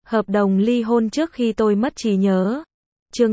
Hợp đồng ly hôn trước khi tôi mất trí nhớ. Chương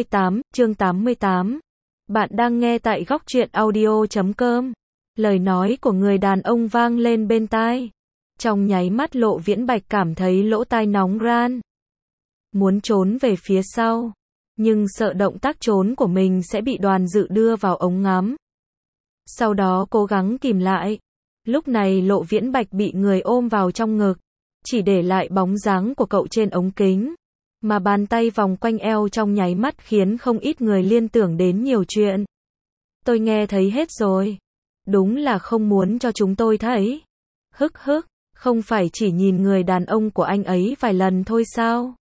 88. Bạn đang nghe tại góc truyện audio.com. Lời nói của người đàn ông vang lên bên tai. Trong nháy mắt Lộ Viễn Bạch cảm thấy lỗ tai nóng ran. Muốn trốn về phía sau. Nhưng sợ động tác trốn của mình sẽ bị Đoàn Dự đưa vào ống ngắm. Sau đó cố gắng kìm lại. Lúc này Lộ Viễn Bạch bị người ôm vào trong ngực. Chỉ để lại bóng dáng của cậu trên ống kính. Mà bàn tay vòng quanh eo trong nháy mắt khiến không ít người liên tưởng đến nhiều chuyện. Tôi nghe thấy hết rồi. Đúng là không muốn cho chúng tôi thấy. Hức, không phải chỉ nhìn người đàn ông của anh ấy vài lần thôi sao?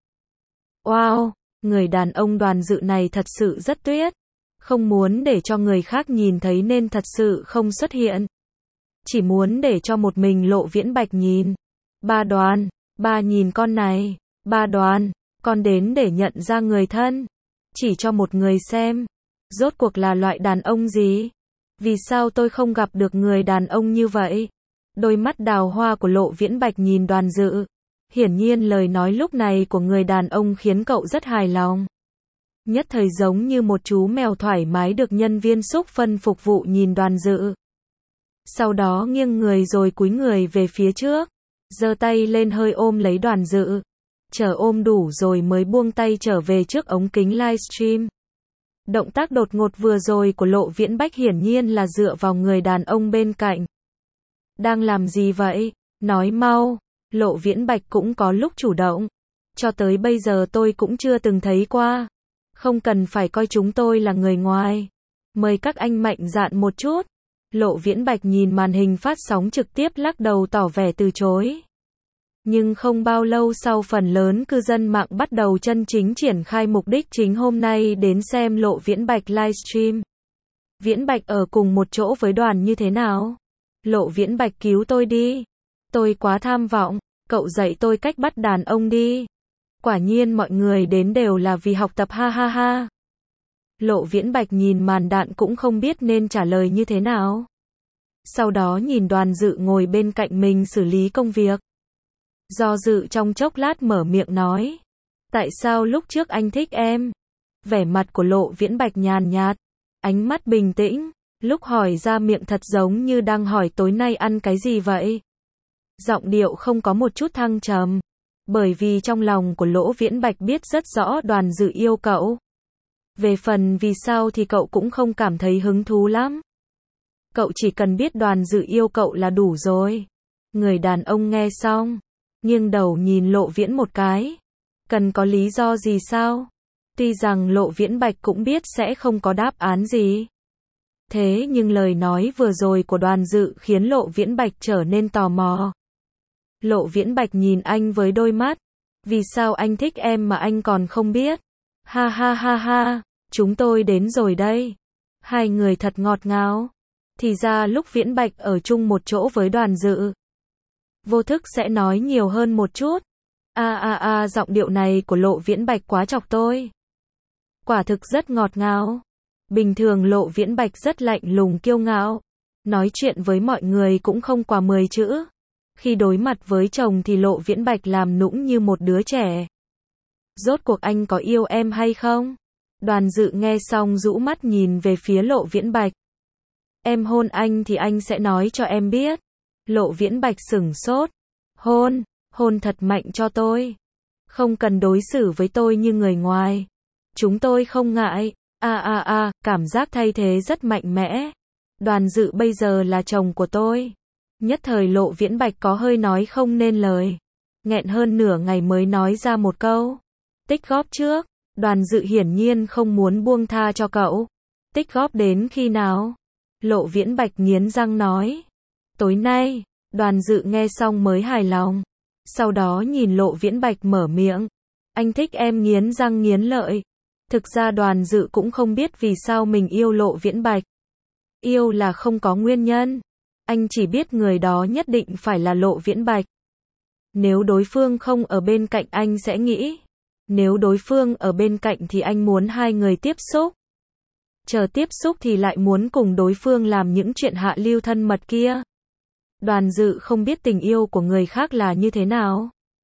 Wow, người đàn ông Đoàn Dự này thật sự rất tuyệt. Không muốn để cho người khác nhìn thấy nên thật sự không xuất hiện. Chỉ muốn để cho một mình Lộ Viễn Bạch nhìn. Ba Đoàn, ba nhìn con này. Ba Đoàn, con đến để nhận ra người thân. Chỉ cho một người xem. Rốt cuộc là loại đàn ông gì? Vì sao tôi không gặp được người đàn ông như vậy? Đôi mắt đào hoa của Lộ Viễn Bạch nhìn Đoàn Dự. Hiển nhiên lời nói lúc này của người đàn ông khiến cậu rất hài lòng. Nhất thời giống như một chú mèo thoải mái được nhân viên xúc phân phục vụ nhìn Đoàn Dự. Sau đó nghiêng người rồi cúi người về phía trước. Giơ tay lên hơi ôm lấy Đoàn Dự. Chờ ôm đủ rồi mới buông tay trở về trước ống kính livestream. Động tác đột ngột vừa rồi của Lộ Viễn Bạch hiển nhiên là dựa vào người đàn ông bên cạnh. Đang làm gì vậy? Nói mau. Lộ Viễn Bạch cũng có lúc chủ động. Cho tới bây giờ tôi cũng chưa từng thấy qua. Không cần phải coi chúng tôi là người ngoài. Mời các anh mạnh dạn một chút. Lộ Viễn Bạch nhìn màn hình phát sóng trực tiếp lắc đầu tỏ vẻ từ chối. Nhưng không bao lâu sau phần lớn cư dân mạng bắt đầu chân chính triển khai mục đích chính hôm nay đến xem Lộ Viễn Bạch livestream. Viễn Bạch ở cùng một chỗ với Đoàn như thế nào? Lộ Viễn Bạch cứu tôi đi. Tôi quá tham vọng, cậu dạy tôi cách bắt đàn ông đi. Quả nhiên mọi người đến đều là vì học tập ha ha ha. Lộ Viễn Bạch nhìn màn đạn cũng không biết nên trả lời như thế nào. Sau đó nhìn Đoàn Dự ngồi bên cạnh mình xử lý công việc. Do dự trong chốc lát mở miệng nói. Tại sao lúc trước anh thích em? Vẻ mặt của Lộ Viễn Bạch nhàn nhạt. Ánh mắt bình tĩnh. Lúc hỏi ra miệng thật giống như đang hỏi tối nay ăn cái gì vậy? Giọng điệu không có một chút thăng trầm. Bởi vì trong lòng của Lộ Viễn Bạch biết rất rõ Đoàn Dự yêu cậu. Về phần vì sao thì cậu cũng không cảm thấy hứng thú lắm. Cậu chỉ cần biết Đoàn Dự yêu cậu là đủ rồi. Người đàn ông nghe xong. Nghiêng đầu nhìn Lộ Viễn một cái. Cần có lý do gì sao? Tuy rằng Lộ Viễn Bạch cũng biết sẽ không có đáp án gì. Thế nhưng lời nói vừa rồi của Đoàn Dự khiến Lộ Viễn Bạch trở nên tò mò. Lộ Viễn Bạch nhìn anh với đôi mắt. Vì sao anh thích em mà anh còn không biết? Ha ha ha ha, chúng tôi đến rồi đây. Hai người thật ngọt ngào. Thì ra lúc Viễn Bạch ở chung một chỗ với Đoàn Dự. Vô thức sẽ nói nhiều hơn một chút. Giọng điệu này của Lộ Viễn Bạch quá chọc tôi. Quả thực rất ngọt ngào. Bình thường Lộ Viễn Bạch rất lạnh lùng kiêu ngạo. Nói chuyện với mọi người cũng không quá 10 chữ. Khi đối mặt với chồng thì Lộ Viễn Bạch làm nũng như một đứa trẻ. Rốt cuộc anh có yêu em hay không? Đoàn Dự nghe xong rũ mắt nhìn về phía Lộ Viễn Bạch. Em hôn anh thì anh sẽ nói cho em biết. Lộ Viễn Bạch sửng sốt. Hôn thật mạnh cho tôi. Không cần đối xử với tôi như người ngoài. Chúng tôi không ngại. Cảm giác thay thế rất mạnh mẽ. Đoàn Dự bây giờ là chồng của tôi. Nhất thời Lộ Viễn Bạch có hơi nói không nên lời. Nghẹn hơn nửa ngày mới nói ra một câu. Tích góp trước. Đoàn Dự hiển nhiên không muốn buông tha cho cậu. Tích góp đến khi nào? Lộ Viễn Bạch nghiến răng nói. Tối nay. Đoàn Dự nghe xong mới hài lòng. Sau đó nhìn Lộ Viễn Bạch mở miệng. Anh thích em nghiến răng nghiến lợi. Thực ra Đoàn Dự cũng không biết vì sao mình yêu Lộ Viễn Bạch. Yêu là không có nguyên nhân. Anh chỉ biết người đó nhất định phải là Lộ Viễn Bạch. Nếu đối phương không ở bên cạnh anh sẽ nghĩ. Nếu đối phương ở bên cạnh thì anh muốn hai người tiếp xúc. Chờ tiếp xúc thì lại muốn cùng đối phương làm những chuyện hạ lưu thân mật kia. Đoàn Dự không biết tình yêu của người khác là như thế nào.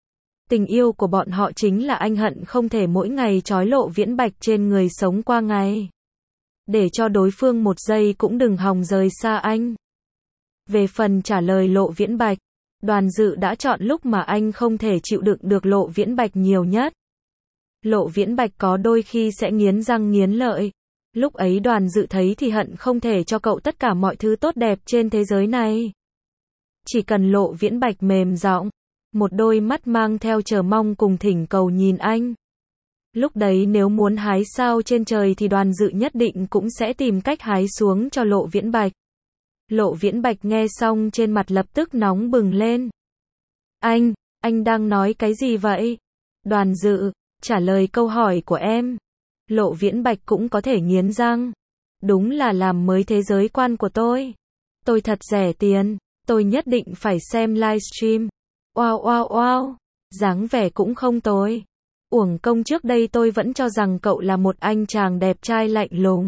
Tình yêu của bọn họ chính là anh hận không thể mỗi ngày trói Lộ Viễn Bạch trên người sống qua ngày. Để cho đối phương một giây cũng đừng hòng rời xa anh. Về phần trả lời Lộ Viễn Bạch, Đoàn Dự đã chọn lúc mà anh không thể chịu đựng được Lộ Viễn Bạch nhiều nhất. Lộ Viễn Bạch có đôi khi sẽ nghiến răng nghiến lợi. Lúc ấy Đoàn Dự thấy thì hận không thể cho cậu tất cả mọi thứ tốt đẹp trên thế giới này. Chỉ cần Lộ Viễn Bạch mềm giọng, một đôi mắt mang theo chờ mong cùng thỉnh cầu nhìn anh. Lúc đấy nếu muốn hái sao trên trời thì Đoàn Dự nhất định cũng sẽ tìm cách hái xuống cho Lộ Viễn Bạch. Lộ Viễn Bạch nghe xong trên mặt lập tức nóng bừng lên. Anh đang nói cái gì vậy? Đoàn Dự, trả lời câu hỏi của em. Lộ Viễn Bạch cũng có thể nghiến răng. Đúng là làm mới thế giới quan của tôi. Tôi thật rẻ tiền, tôi nhất định phải xem livestream. Wow, dáng vẻ cũng không tồi. Uổng công trước đây tôi vẫn cho rằng cậu là một anh chàng đẹp trai lạnh lùng.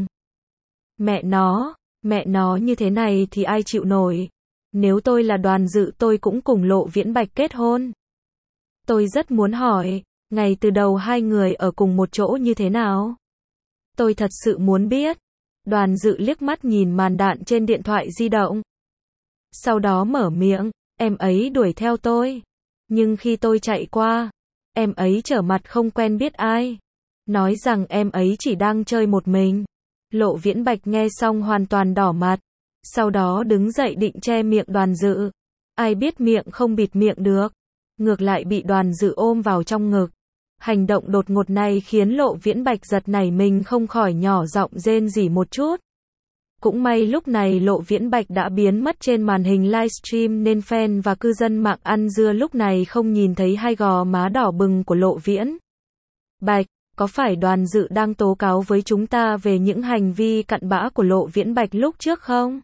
Mẹ nó như thế này thì ai chịu nổi. Nếu tôi là Đoàn Dự tôi cũng cùng Lộ Viễn Bạch kết hôn. Tôi rất muốn hỏi, ngày từ đầu hai người ở cùng một chỗ như thế nào? Tôi thật sự muốn biết. Đoàn Dự liếc mắt nhìn màn đạn trên điện thoại di động. Sau đó mở miệng, em ấy đuổi theo tôi. Nhưng khi tôi chạy qua, em ấy trở mặt không quen biết ai. Nói rằng em ấy chỉ đang chơi một mình. Lộ Viễn Bạch nghe xong hoàn toàn đỏ mặt. Sau đó đứng dậy định che miệng Đoàn Dự. Ai biết miệng không bịt miệng được. Ngược lại bị Đoàn Dự ôm vào trong ngực. Hành động đột ngột này khiến Lộ Viễn Bạch giật nảy mình không khỏi nhỏ giọng rên rỉ một chút. Cũng may lúc này Lộ Viễn Bạch đã biến mất trên màn hình livestream nên fan và cư dân mạng ăn dưa lúc này không nhìn thấy hai gò má đỏ bừng của Lộ Viễn Bạch. Có phải Đoàn Dự đang tố cáo với chúng ta về những hành vi cặn bã của Lộ Viễn Bạch lúc trước không?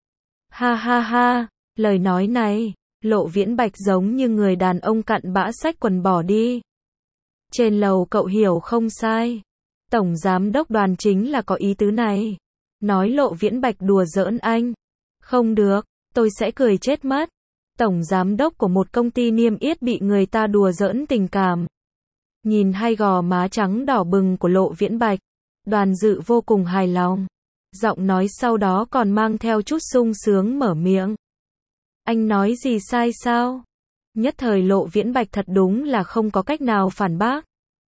Ha, lời nói này, Lộ Viễn Bạch giống như người đàn ông cặn bã xách quần bỏ đi. Trên lầu cậu hiểu không sai. Tổng giám đốc Đoàn chính là có ý tứ này. Nói Lộ Viễn Bạch đùa giỡn anh. Không được, tôi sẽ cười chết mất. Tổng giám đốc của một công ty niêm yết bị người ta đùa giỡn tình cảm. Nhìn hai gò má trắng đỏ bừng của Lộ Viễn Bạch, Đoàn Dự vô cùng hài lòng. Giọng nói sau đó còn mang theo chút sung sướng mở miệng. Anh nói gì sai sao? Nhất thời Lộ Viễn Bạch thật đúng là không có cách nào phản bác.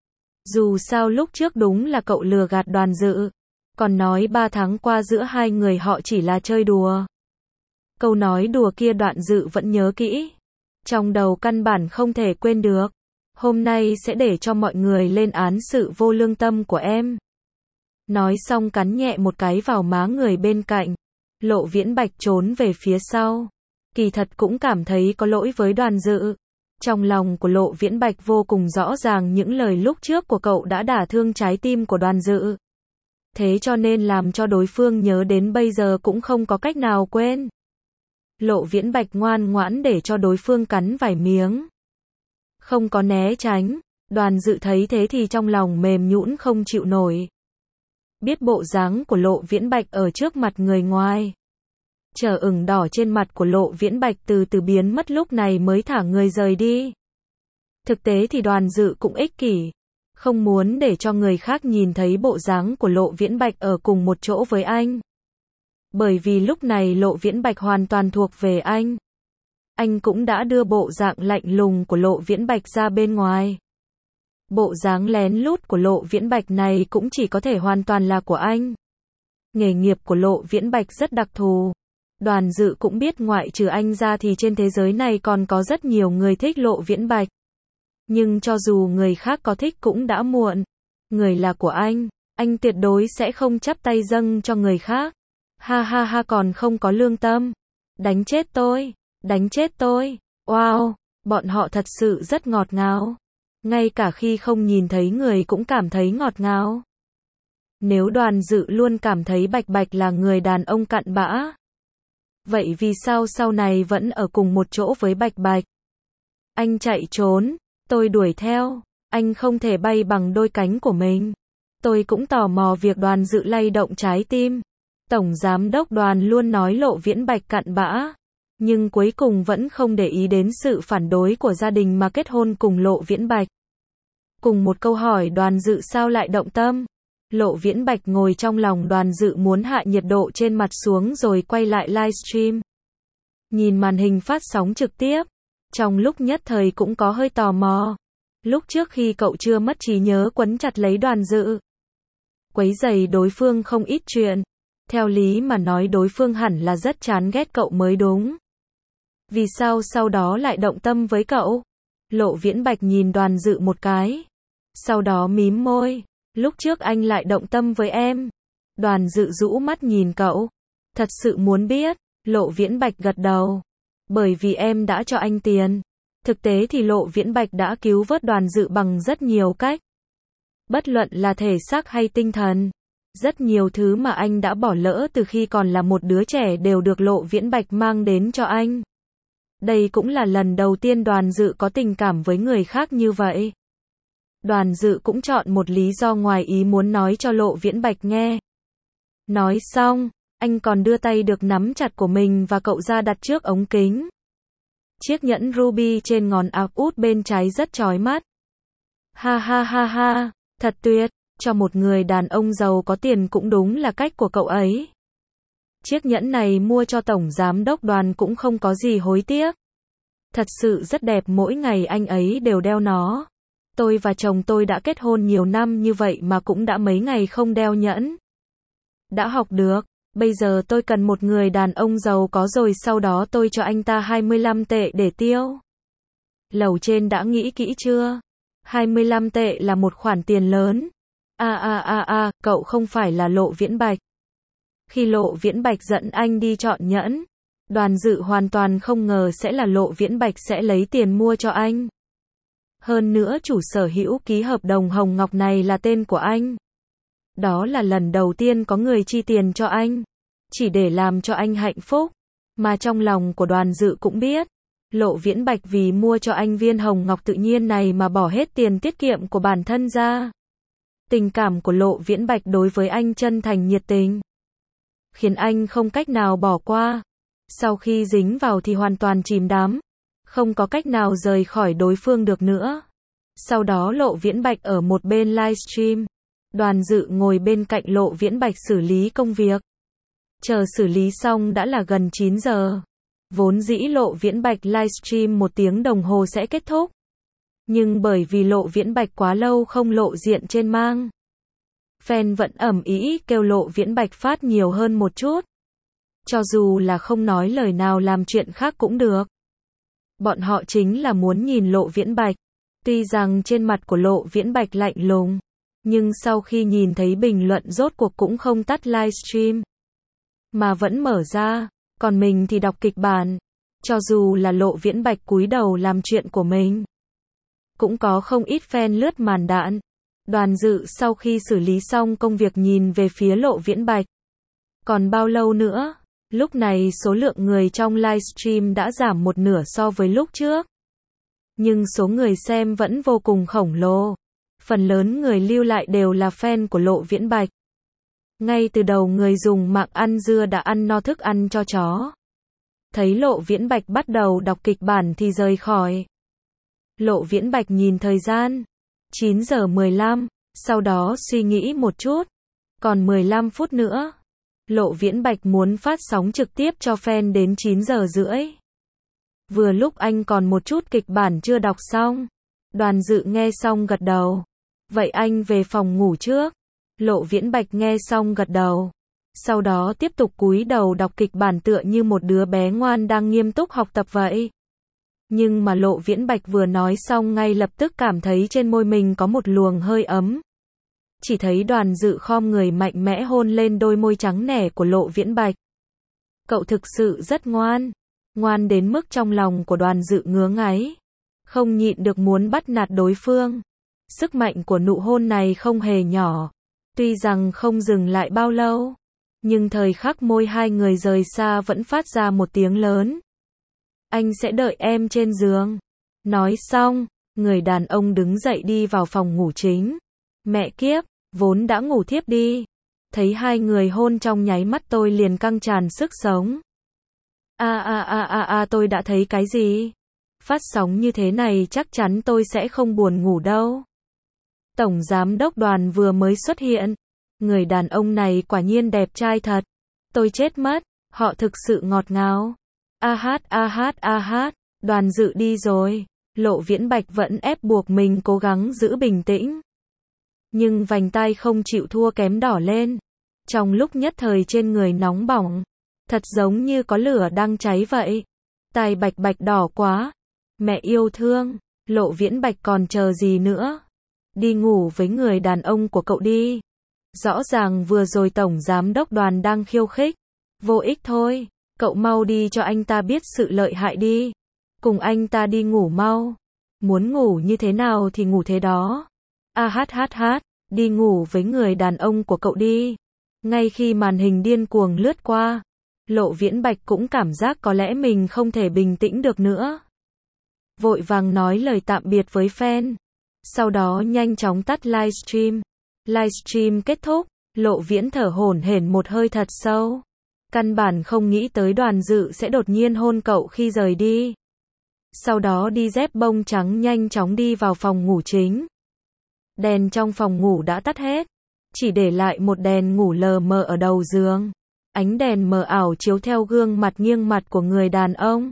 Dù sao lúc trước đúng là cậu lừa gạt Đoàn Dự. Còn nói 3 tháng qua giữa hai người họ chỉ là chơi đùa. Câu nói đùa kia Đoàn Dự vẫn nhớ kỹ. Trong đầu căn bản không thể quên được. Hôm nay sẽ để cho mọi người lên án sự vô lương tâm của em. Nói xong cắn nhẹ một cái vào má người bên cạnh. Lộ Viễn Bạch trốn về phía sau. Kỳ thật cũng cảm thấy có lỗi với Đoàn Dự. Trong lòng của Lộ Viễn Bạch vô cùng rõ ràng những lời lúc trước của cậu đã đả thương trái tim của Đoàn Dự. Thế cho nên làm cho đối phương nhớ đến bây giờ cũng không có cách nào quên. Lộ Viễn Bạch ngoan ngoãn để cho đối phương cắn vài miếng. Không có né tránh. Đoàn Dự thấy thế thì trong lòng mềm nhũn không chịu nổi. Biết bộ dáng của Lộ Viễn Bạch ở trước mặt người ngoài. Chờ ửng đỏ trên mặt của Lộ Viễn Bạch từ từ biến mất lúc này mới thả người rời đi. Thực tế thì Đoàn Dự cũng ích kỷ. Không muốn để cho người khác nhìn thấy bộ dáng của Lộ Viễn Bạch ở cùng một chỗ với anh. Bởi vì lúc này Lộ Viễn Bạch hoàn toàn thuộc về anh. Anh cũng đã đưa bộ dạng lạnh lùng của Lộ Viễn Bạch ra bên ngoài. Bộ dáng lén lút của Lộ Viễn Bạch này cũng chỉ có thể hoàn toàn là của anh. Nghề nghiệp của Lộ Viễn Bạch rất đặc thù. Đoàn Dự cũng biết ngoại trừ anh ra thì trên thế giới này còn có rất nhiều người thích Lộ Viễn Bạch. Nhưng cho dù người khác có thích cũng đã muộn. Người là của anh tuyệt đối sẽ không chắp tay dâng cho người khác. Ha còn không có lương tâm. Đánh chết tôi. Wow, bọn họ thật sự rất ngọt ngào. Ngay cả khi không nhìn thấy người cũng cảm thấy ngọt ngào. Nếu Đoàn Dự luôn cảm thấy Bạch Bạch là người đàn ông cặn bã, vậy vì sao sau này vẫn ở cùng một chỗ với Bạch Bạch? Anh chạy trốn, tôi đuổi theo, anh không thể bay bằng đôi cánh của mình. Tôi cũng tò mò việc Đoàn Dự lay động trái tim. Tổng giám đốc Đoàn luôn nói Lộ Viễn Bạch cặn bã. Nhưng cuối cùng vẫn không để ý đến sự phản đối của gia đình mà kết hôn cùng Lộ Viễn Bạch. Cùng một câu hỏi Đoàn Dự sao lại động tâm? Lộ Viễn Bạch ngồi trong lòng Đoàn Dự muốn hạ nhiệt độ trên mặt xuống rồi quay lại livestream. Nhìn màn hình phát sóng trực tiếp. Trong lúc nhất thời cũng có hơi tò mò. Lúc trước khi cậu chưa mất trí nhớ quấn chặt lấy Đoàn Dự. Quấy rầy đối phương không ít chuyện. Theo lý mà nói đối phương hẳn là rất chán ghét cậu mới đúng. Vì sao sau đó lại động tâm với cậu? Lộ Viễn Bạch nhìn Đoàn Dự một cái. Sau đó mím môi. Lúc trước anh lại động tâm với em. Đoàn Dự rũ mắt nhìn cậu. Thật sự muốn biết. Lộ Viễn Bạch gật đầu. Bởi vì em đã cho anh tiền. Thực tế thì Lộ Viễn Bạch đã cứu vớt Đoàn Dự bằng rất nhiều cách. Bất luận là thể xác hay tinh thần. Rất nhiều thứ mà anh đã bỏ lỡ từ khi còn là một đứa trẻ đều được Lộ Viễn Bạch mang đến cho anh. Đây cũng là lần đầu tiên Đoàn Dự có tình cảm với người khác như vậy. Đoàn Dự cũng chọn một lý do ngoài ý muốn nói cho Lộ Viễn Bạch nghe. Nói xong, anh còn đưa tay được nắm chặt của mình và cậu ra đặt trước ống kính. Chiếc nhẫn ruby trên ngón áp út bên trái rất chói mắt. Ha ha ha ha, thật tuyệt, cho một người đàn ông giàu có tiền cũng đúng là cách của cậu ấy. Chiếc nhẫn này mua cho tổng giám đốc Đoàn cũng không có gì hối tiếc. Thật sự rất đẹp, mỗi ngày anh ấy đều đeo nó. Tôi và chồng tôi đã kết hôn nhiều năm như vậy mà cũng đã mấy ngày không đeo nhẫn. Đã học được, bây giờ tôi cần một người đàn ông giàu có rồi sau đó tôi cho anh ta 25 tệ để tiêu. Lầu trên đã nghĩ kỹ chưa? 25 tệ là một khoản tiền lớn. Cậu không phải là Lộ Viễn Bạch. Khi Lộ Viễn Bạch dẫn anh đi chọn nhẫn, Đoàn Dự hoàn toàn không ngờ sẽ là Lộ Viễn Bạch sẽ lấy tiền mua cho anh. Hơn nữa chủ sở hữu ký hợp đồng hồng ngọc này là tên của anh. Đó là lần đầu tiên có người chi tiền cho anh, chỉ để làm cho anh hạnh phúc. Mà trong lòng của Đoàn Dự cũng biết, Lộ Viễn Bạch vì mua cho anh viên hồng ngọc tự nhiên này mà bỏ hết tiền tiết kiệm của bản thân ra. Tình cảm của Lộ Viễn Bạch đối với anh chân thành nhiệt tình, khiến anh không cách nào bỏ qua. Sau khi dính vào thì hoàn toàn chìm đắm, không có cách nào rời khỏi đối phương được nữa. Sau đó Lộ Viễn Bạch ở một bên livestream. Đoàn Dự ngồi bên cạnh Lộ Viễn Bạch xử lý công việc. Chờ xử lý xong đã là gần 9 giờ. Vốn dĩ Lộ Viễn Bạch livestream 1 tiếng đồng hồ sẽ kết thúc. Nhưng bởi vì Lộ Viễn Bạch quá lâu không lộ diện trên mang, fan vẫn ầm ĩ kêu Lộ Viễn Bạch phát nhiều hơn một chút. Cho dù là không nói lời nào làm chuyện khác cũng được. Bọn họ chính là muốn nhìn Lộ Viễn Bạch. Tuy rằng trên mặt của Lộ Viễn Bạch lạnh lùng, nhưng sau khi nhìn thấy bình luận rốt cuộc cũng không tắt livestream, mà vẫn mở ra, còn mình thì đọc kịch bản. Cho dù là Lộ Viễn Bạch cúi đầu làm chuyện của mình, cũng có không ít fan lướt màn đạn. Đoàn Dự sau khi xử lý xong công việc nhìn về phía Lộ Viễn Bạch. Còn bao lâu nữa? Lúc này số lượng người trong livestream đã giảm một nửa so với lúc trước. Nhưng số người xem vẫn vô cùng khổng lồ. Phần lớn người lưu lại đều là fan của Lộ Viễn Bạch. Ngay từ đầu người dùng mạng ăn dưa đã ăn no thức ăn cho chó. Thấy Lộ Viễn Bạch bắt đầu đọc kịch bản thì rời khỏi. Lộ Viễn Bạch nhìn thời gian. 9 giờ 15, sau đó suy nghĩ một chút. Còn 15 phút nữa. Lộ Viễn Bạch muốn phát sóng trực tiếp cho fan đến 9 giờ rưỡi. Vừa lúc anh còn một chút kịch bản chưa đọc xong. Đoàn Dự nghe xong gật đầu. Vậy anh về phòng ngủ trước. Lộ Viễn Bạch nghe xong gật đầu. Sau đó tiếp tục cúi đầu đọc kịch bản tựa như một đứa bé ngoan đang nghiêm túc học tập vậy. Nhưng mà Lộ Viễn Bạch vừa nói xong ngay lập tức cảm thấy trên môi mình có một luồng hơi ấm. Chỉ thấy Đoàn Dự khom người mạnh mẽ hôn lên đôi môi trắng nẻ của Lộ Viễn Bạch. Cậu thực sự rất ngoan. Ngoan đến mức trong lòng của Đoàn Dự ngứa ngáy. Không nhịn được muốn bắt nạt đối phương. Sức mạnh của nụ hôn này không hề nhỏ. Tuy rằng không dừng lại bao lâu, nhưng thời khắc môi hai người rời xa vẫn phát ra một tiếng lớn. Anh sẽ đợi em trên giường. Nói xong, người đàn ông đứng dậy đi vào phòng ngủ chính. Mẹ kiếp, vốn đã ngủ thiếp đi. Thấy hai người hôn trong nháy mắt tôi liền căng tràn sức sống. Tôi đã thấy cái gì? Phát sóng như thế này chắc chắn tôi sẽ không buồn ngủ đâu. Tổng giám đốc Đoàn vừa mới xuất hiện. Người đàn ông này quả nhiên đẹp trai thật. Tôi chết mất, họ thực sự ngọt ngào. Đoàn Dự đi rồi. Lộ Viễn Bạch vẫn ép buộc mình cố gắng giữ bình tĩnh. Nhưng vành tai không chịu thua kém đỏ lên. Trong lúc nhất thời trên người nóng bỏng. Thật giống như có lửa đang cháy vậy. Tai bạch bạch đỏ quá. Mẹ yêu thương, Lộ Viễn Bạch còn chờ gì nữa? Đi ngủ với người đàn ông của cậu đi. Rõ ràng vừa rồi Tổng Giám đốc Đoàn đang khiêu khích. Vô ích thôi, cậu mau đi cho anh ta biết sự lợi hại đi. Cùng anh ta đi ngủ mau. Muốn ngủ như thế nào thì ngủ thế đó. Đi ngủ với người đàn ông của cậu đi. Ngay khi màn hình điên cuồng lướt qua, Lộ Viễn Bạch cũng cảm giác có lẽ mình không thể bình tĩnh được nữa. Vội vàng nói lời tạm biệt với fan. Sau đó nhanh chóng tắt livestream. Livestream kết thúc, Lộ Viễn thở hổn hển một hơi thật sâu. Căn bản không nghĩ tới Đoàn Dự sẽ đột nhiên hôn cậu khi rời đi. Sau đó đi dép bông trắng nhanh chóng đi vào phòng ngủ chính. Đèn trong phòng ngủ đã tắt hết. Chỉ để lại một đèn ngủ lờ mờ ở đầu giường. Ánh đèn mờ ảo chiếu theo gương mặt nghiêng mặt của người đàn ông.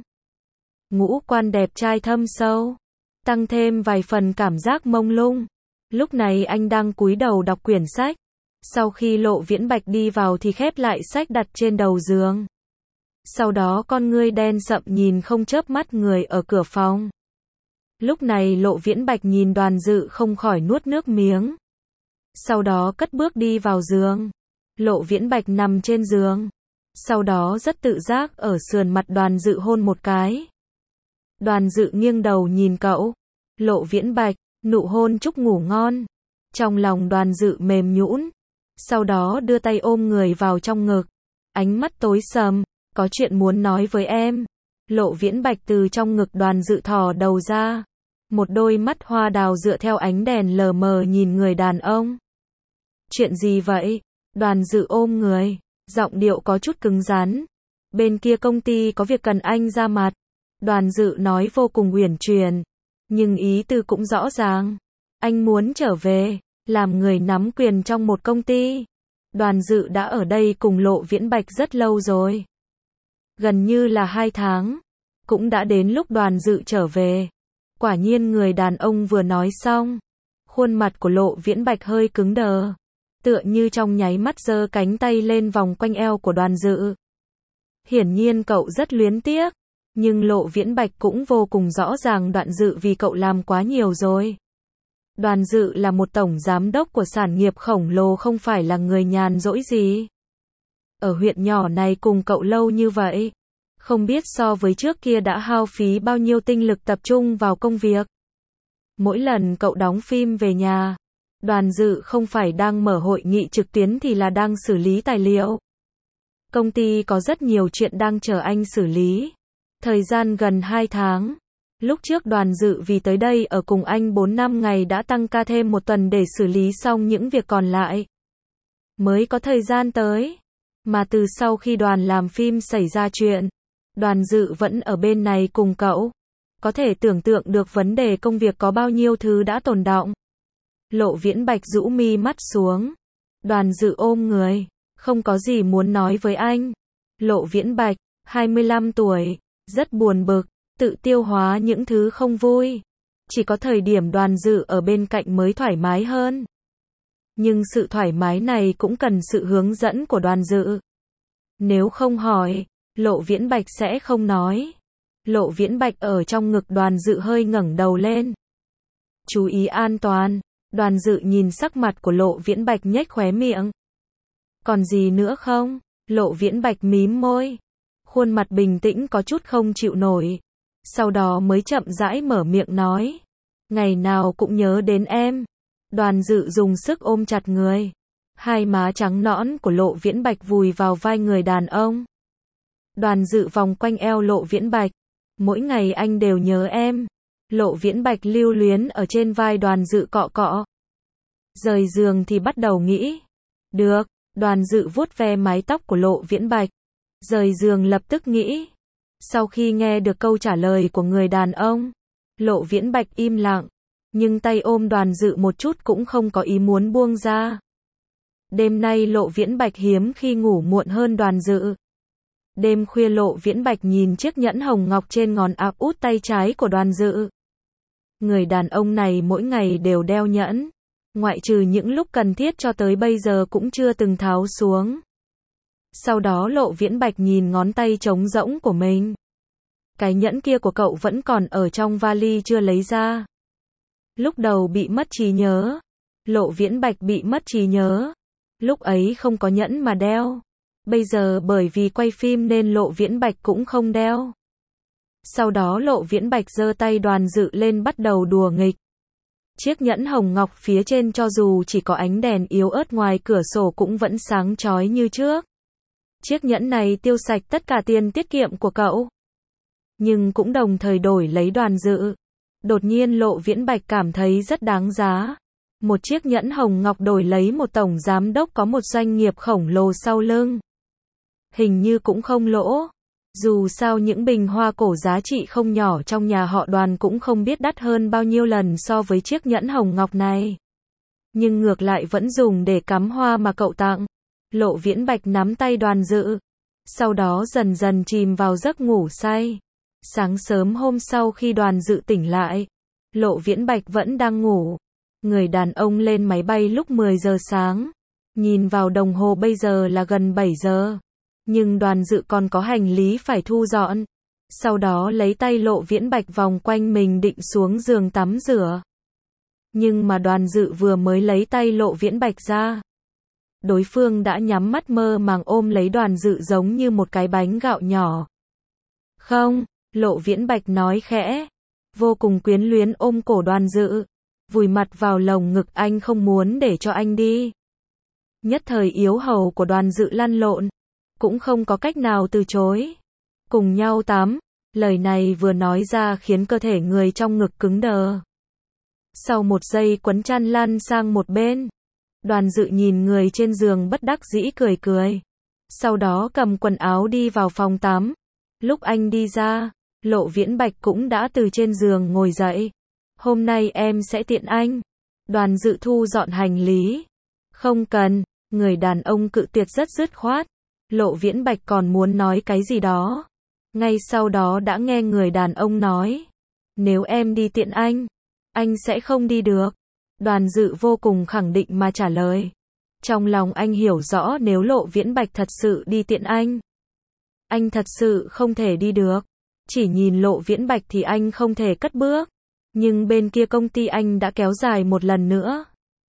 Ngũ quan đẹp trai thâm sâu. Tăng thêm vài phần cảm giác mông lung. Lúc này anh đang cúi đầu đọc quyển sách. Sau khi Lộ Viễn Bạch đi vào thì khép lại sách đặt trên đầu giường. Sau đó con ngươi đen sậm nhìn không chớp mắt người ở cửa phòng. Lúc này Lộ Viễn Bạch nhìn Đoàn Dự không khỏi nuốt nước miếng. Sau đó cất bước đi vào giường. Lộ Viễn Bạch nằm trên giường. Sau đó rất tự giác ở sườn mặt Đoàn Dự hôn một cái. Đoàn Dự nghiêng đầu nhìn cậu. Lộ Viễn Bạch, nụ hôn chúc ngủ ngon. Trong lòng Đoàn Dự mềm nhũn. Sau đó đưa tay ôm người vào trong ngực. Ánh mắt tối sầm, có chuyện muốn nói với em. Lộ Viễn Bạch từ trong ngực Đoàn Dự thò đầu ra. Một đôi mắt hoa đào dựa theo ánh đèn lờ mờ nhìn người đàn ông. Chuyện gì vậy? Đoàn Dự ôm người, giọng điệu có chút cứng rắn. Bên kia công ty có việc cần anh ra mặt. Đoàn Dự nói vô cùng uyển chuyển, nhưng ý tư cũng rõ ràng. Anh muốn trở về, làm người nắm quyền trong một công ty. Đoàn Dự đã ở đây cùng Lộ Viễn Bạch rất lâu rồi. Gần như là 2 tháng. Cũng đã đến lúc Đoàn Dự trở về. Quả nhiên người đàn ông vừa nói xong. Khuôn mặt của Lộ Viễn Bạch hơi cứng đờ. Tựa như trong nháy mắt giơ cánh tay lên vòng quanh eo của Đoàn Dự. Hiển nhiên cậu rất luyến tiếc. Nhưng Lộ Viễn Bạch cũng vô cùng rõ ràng Đoàn Dự vì cậu làm quá nhiều rồi. Đoàn Dự là một tổng giám đốc của sản nghiệp khổng lồ không phải là người nhàn rỗi gì. Ở huyện nhỏ này cùng cậu lâu như vậy. Không biết so với trước kia đã hao phí bao nhiêu tinh lực tập trung vào công việc. Mỗi lần cậu đóng phim về nhà, Đoàn Dự không phải đang mở hội nghị trực tuyến thì là đang xử lý tài liệu. Công ty có rất nhiều chuyện đang chờ anh xử lý. Thời gian gần 2 tháng. Lúc trước Đoàn Dự vì tới đây ở cùng anh 4-5 ngày đã tăng ca thêm 1 tuần để xử lý xong những việc còn lại. Mới có thời gian tới. Mà từ sau khi đoàn làm phim xảy ra chuyện, Đoàn Dự vẫn ở bên này cùng cậu. Có thể tưởng tượng được vấn đề công việc có bao nhiêu thứ đã tồn đọng. Lộ Viễn Bạch rũ mi mắt xuống. Đoàn Dự ôm người. Không có gì muốn nói với anh. Lộ Viễn Bạch, 25 tuổi, rất buồn bực, tự tiêu hóa những thứ không vui. Chỉ có thời điểm Đoàn Dự ở bên cạnh mới thoải mái hơn. Nhưng sự thoải mái này cũng cần sự hướng dẫn của Đoàn Dự. Nếu không hỏi, Lộ Viễn Bạch sẽ không nói. Lộ Viễn Bạch ở trong ngực Đoàn Dự hơi ngẩng đầu lên. Chú ý an toàn. Đoàn Dự nhìn sắc mặt của Lộ Viễn Bạch nhếch khóe miệng. Còn gì nữa không? Lộ Viễn Bạch mím môi. Khuôn mặt bình tĩnh có chút không chịu nổi. Sau đó mới chậm rãi mở miệng nói. Ngày nào cũng nhớ đến em. Đoàn Dự dùng sức ôm chặt người. Hai má trắng nõn của Lộ Viễn Bạch vùi vào vai người đàn ông. Đoàn Dự vòng quanh eo Lộ Viễn Bạch. Mỗi ngày anh đều nhớ em. Lộ Viễn Bạch lưu luyến ở trên vai Đoàn Dự cọ cọ. Rời giường thì bắt đầu nghĩ. Được, Đoàn Dự vuốt ve mái tóc của Lộ Viễn Bạch. Rời giường lập tức nghĩ. Sau khi nghe được câu trả lời của người đàn ông, Lộ Viễn Bạch im lặng, nhưng tay ôm Đoàn Dự một chút cũng không có ý muốn buông ra. Đêm nay Lộ Viễn Bạch hiếm khi ngủ muộn hơn Đoàn Dự. Đêm khuya Lộ Viễn Bạch nhìn chiếc nhẫn hồng ngọc trên ngón áp út tay trái của Đoàn Dự. Người đàn ông này mỗi ngày đều đeo nhẫn, ngoại trừ những lúc cần thiết cho tới bây giờ cũng chưa từng tháo xuống. Sau đó Lộ Viễn Bạch nhìn ngón tay trống rỗng của mình. Cái nhẫn kia của cậu vẫn còn ở trong vali chưa lấy ra. Lúc đầu bị mất trí nhớ. Lộ Viễn Bạch bị mất trí nhớ. Lúc ấy không có nhẫn mà đeo. Bây giờ bởi vì quay phim nên Lộ Viễn Bạch cũng không đeo. Sau đó Lộ Viễn Bạch giơ tay Đoàn Dự lên bắt đầu đùa nghịch. Chiếc nhẫn hồng ngọc phía trên cho dù chỉ có ánh đèn yếu ớt ngoài cửa sổ cũng vẫn sáng chói như trước. Chiếc nhẫn này tiêu sạch tất cả tiền tiết kiệm của cậu. Nhưng cũng đồng thời đổi lấy Đoàn Dự. Đột nhiên Lộ Viễn Bạch cảm thấy rất đáng giá. Một chiếc nhẫn hồng ngọc đổi lấy một tổng giám đốc có một doanh nghiệp khổng lồ sau lưng. Hình như cũng không lỗ. Dù sao những bình hoa cổ giá trị không nhỏ trong nhà họ Đoàn cũng không biết đắt hơn bao nhiêu lần so với chiếc nhẫn hồng ngọc này. Nhưng ngược lại vẫn dùng để cắm hoa mà cậu tặng. Lộ Viễn Bạch nắm tay Đoàn Dự. Sau đó dần dần chìm vào giấc ngủ say. Sáng sớm hôm sau khi Đoàn Dự tỉnh lại, Lộ Viễn Bạch vẫn đang ngủ. Người đàn ông lên máy bay lúc 10 giờ sáng. Nhìn vào đồng hồ bây giờ là gần 7 giờ. Nhưng Đoàn Dự còn có hành lý phải thu dọn. Sau đó lấy tay Lộ Viễn Bạch vòng quanh mình định xuống giường tắm rửa. Nhưng mà Đoàn Dự vừa mới lấy tay Lộ Viễn Bạch ra, đối phương đã nhắm mắt mơ màng ôm lấy Đoàn Dự giống như một cái bánh gạo nhỏ. Không, Lộ Viễn Bạch nói khẽ, vô cùng quyến luyến ôm cổ Đoàn Dự, vùi mặt vào lồng ngực anh không muốn để cho anh đi. Nhất thời yếu hầu của Đoàn Dự lăn lộn, cũng không có cách nào từ chối. Cùng nhau tắm, lời này vừa nói ra khiến cơ thể người trong ngực cứng đờ. Sau một giây quấn chăn lăn sang một bên, Đoàn Dự nhìn người trên giường bất đắc dĩ cười cười. Sau đó cầm quần áo đi vào phòng tắm. Lúc anh đi ra, Lộ Viễn Bạch cũng đã từ trên giường ngồi dậy. Hôm nay em sẽ tiện anh. Đoàn Dự thu dọn hành lý. Không cần, người đàn ông cự tuyệt rất dứt khoát. Lộ Viễn Bạch còn muốn nói cái gì đó. Ngay sau đó đã nghe người đàn ông nói. Nếu em đi tiện anh sẽ không đi được. Đoàn Dự vô cùng khẳng định mà trả lời. Trong lòng anh hiểu rõ nếu Lộ Viễn Bạch thật sự đi tiện anh thật sự không thể đi được. Chỉ nhìn Lộ Viễn Bạch thì anh không thể cất bước. Nhưng bên kia công ty anh đã kéo dài một lần nữa.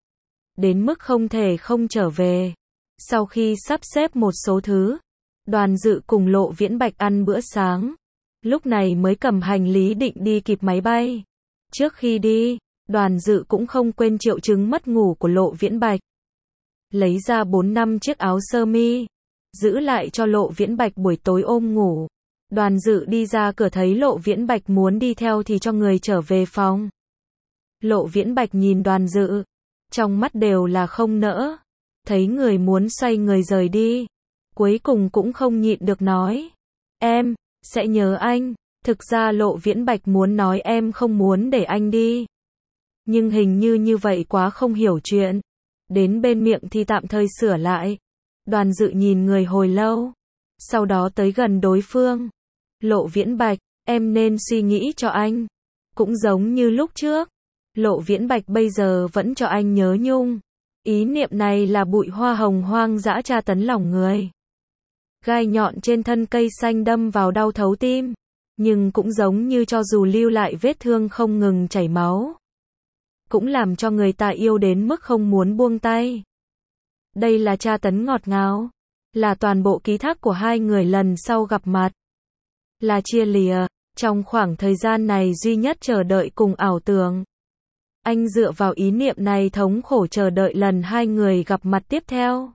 Đến mức không thể không trở về. Sau khi sắp xếp một số thứ, Đoàn Dự cùng Lộ Viễn Bạch ăn bữa sáng. Lúc này mới cầm hành lý định đi kịp máy bay. Trước khi đi, Đoàn Dự cũng không quên triệu chứng mất ngủ của Lộ Viễn Bạch. Lấy ra 4-5 chiếc áo sơ mi, giữ lại cho Lộ Viễn Bạch buổi tối ôm ngủ. Đoàn Dự đi ra cửa thấy Lộ Viễn Bạch muốn đi theo thì cho người trở về phòng. Lộ Viễn Bạch nhìn Đoàn Dự, trong mắt đều là không nỡ. Thấy người muốn xoay người rời đi, cuối cùng cũng không nhịn được nói. Em sẽ nhớ anh. Thực ra Lộ Viễn Bạch muốn nói em không muốn để anh đi. Nhưng hình như vậy quá không hiểu chuyện. Đến bên miệng thì tạm thời sửa lại. Đoàn Dự nhìn người hồi lâu. Sau đó tới gần đối phương. Lộ Viễn Bạch, em nên suy nghĩ cho anh. Cũng giống như lúc trước. Lộ Viễn Bạch bây giờ vẫn cho anh nhớ nhung. Ý niệm này là bụi hoa hồng hoang dã tra tấn lòng người. Gai nhọn trên thân cây xanh đâm vào đau thấu tim. Nhưng cũng giống như cho dù lưu lại vết thương không ngừng chảy máu. Cũng làm cho người ta yêu đến mức không muốn buông tay. Đây là tra tấn ngọt ngào. Là toàn bộ ký thác của hai người lần sau gặp mặt. Là chia lìa. Trong khoảng thời gian này duy nhất chờ đợi cùng ảo tưởng. Anh dựa vào ý niệm này thống khổ chờ đợi lần hai người gặp mặt tiếp theo.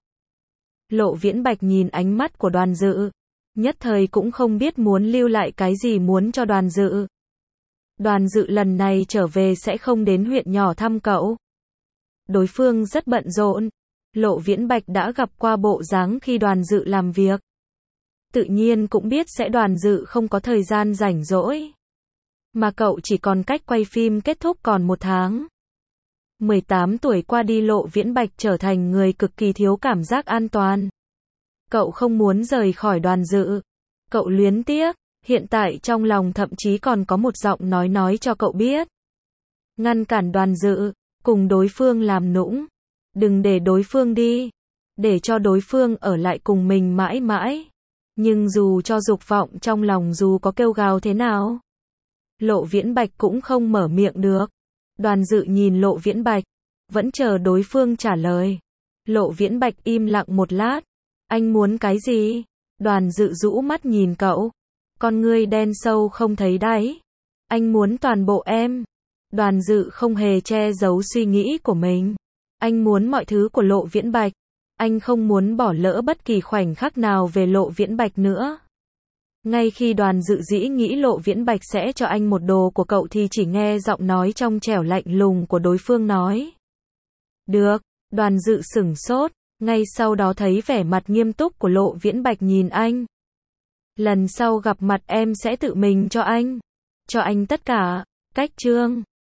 Lộ Viễn Bạch nhìn ánh mắt của Đoàn Dự. Nhất thời cũng không biết muốn lưu lại cái gì muốn cho Đoàn Dự. Đoàn Dự lần này trở về sẽ không đến huyện nhỏ thăm cậu. Đối phương rất bận rộn. Lộ Viễn Bạch đã gặp qua bộ dáng khi Đoàn Dự làm việc. tự nhiên cũng biết sẽ Đoàn Dự không có thời gian rảnh rỗi. Mà cậu chỉ còn cách quay phim kết thúc còn 1 tháng. 18 tuổi qua đi Lộ Viễn Bạch trở thành người cực kỳ thiếu cảm giác an toàn. Cậu không muốn rời khỏi Đoàn Dự. Cậu luyến tiếc, hiện tại trong lòng thậm chí còn có một giọng nói cho cậu biết. Ngăn cản Đoàn Dự, cùng đối phương làm nũng. Đừng để đối phương đi. Để cho đối phương ở lại cùng mình mãi mãi. Nhưng dù cho dục vọng trong lòng dù có kêu gào thế nào, Lộ Viễn Bạch cũng không mở miệng được. Đoàn Dự nhìn Lộ Viễn Bạch, vẫn chờ đối phương trả lời. Lộ Viễn Bạch im lặng một lát. Anh muốn cái gì? Đoàn Dự rũ mắt nhìn cậu. Con ngươi đen sâu không thấy đáy. Anh muốn toàn bộ em. Đoàn Dự không hề che giấu suy nghĩ của mình. Anh muốn mọi thứ của Lộ Viễn Bạch. Anh không muốn bỏ lỡ bất kỳ khoảnh khắc nào về Lộ Viễn Bạch nữa. Ngay khi Đoàn Dự dĩ nghĩ Lộ Viễn Bạch sẽ cho anh một đồ của cậu thì chỉ nghe giọng nói trong trẻo lạnh lùng của đối phương nói. Được, Đoàn Dự sửng sốt, ngay sau đó thấy vẻ mặt nghiêm túc của Lộ Viễn Bạch nhìn anh. Lần sau gặp mặt em sẽ tự mình cho anh tất cả. Cách chương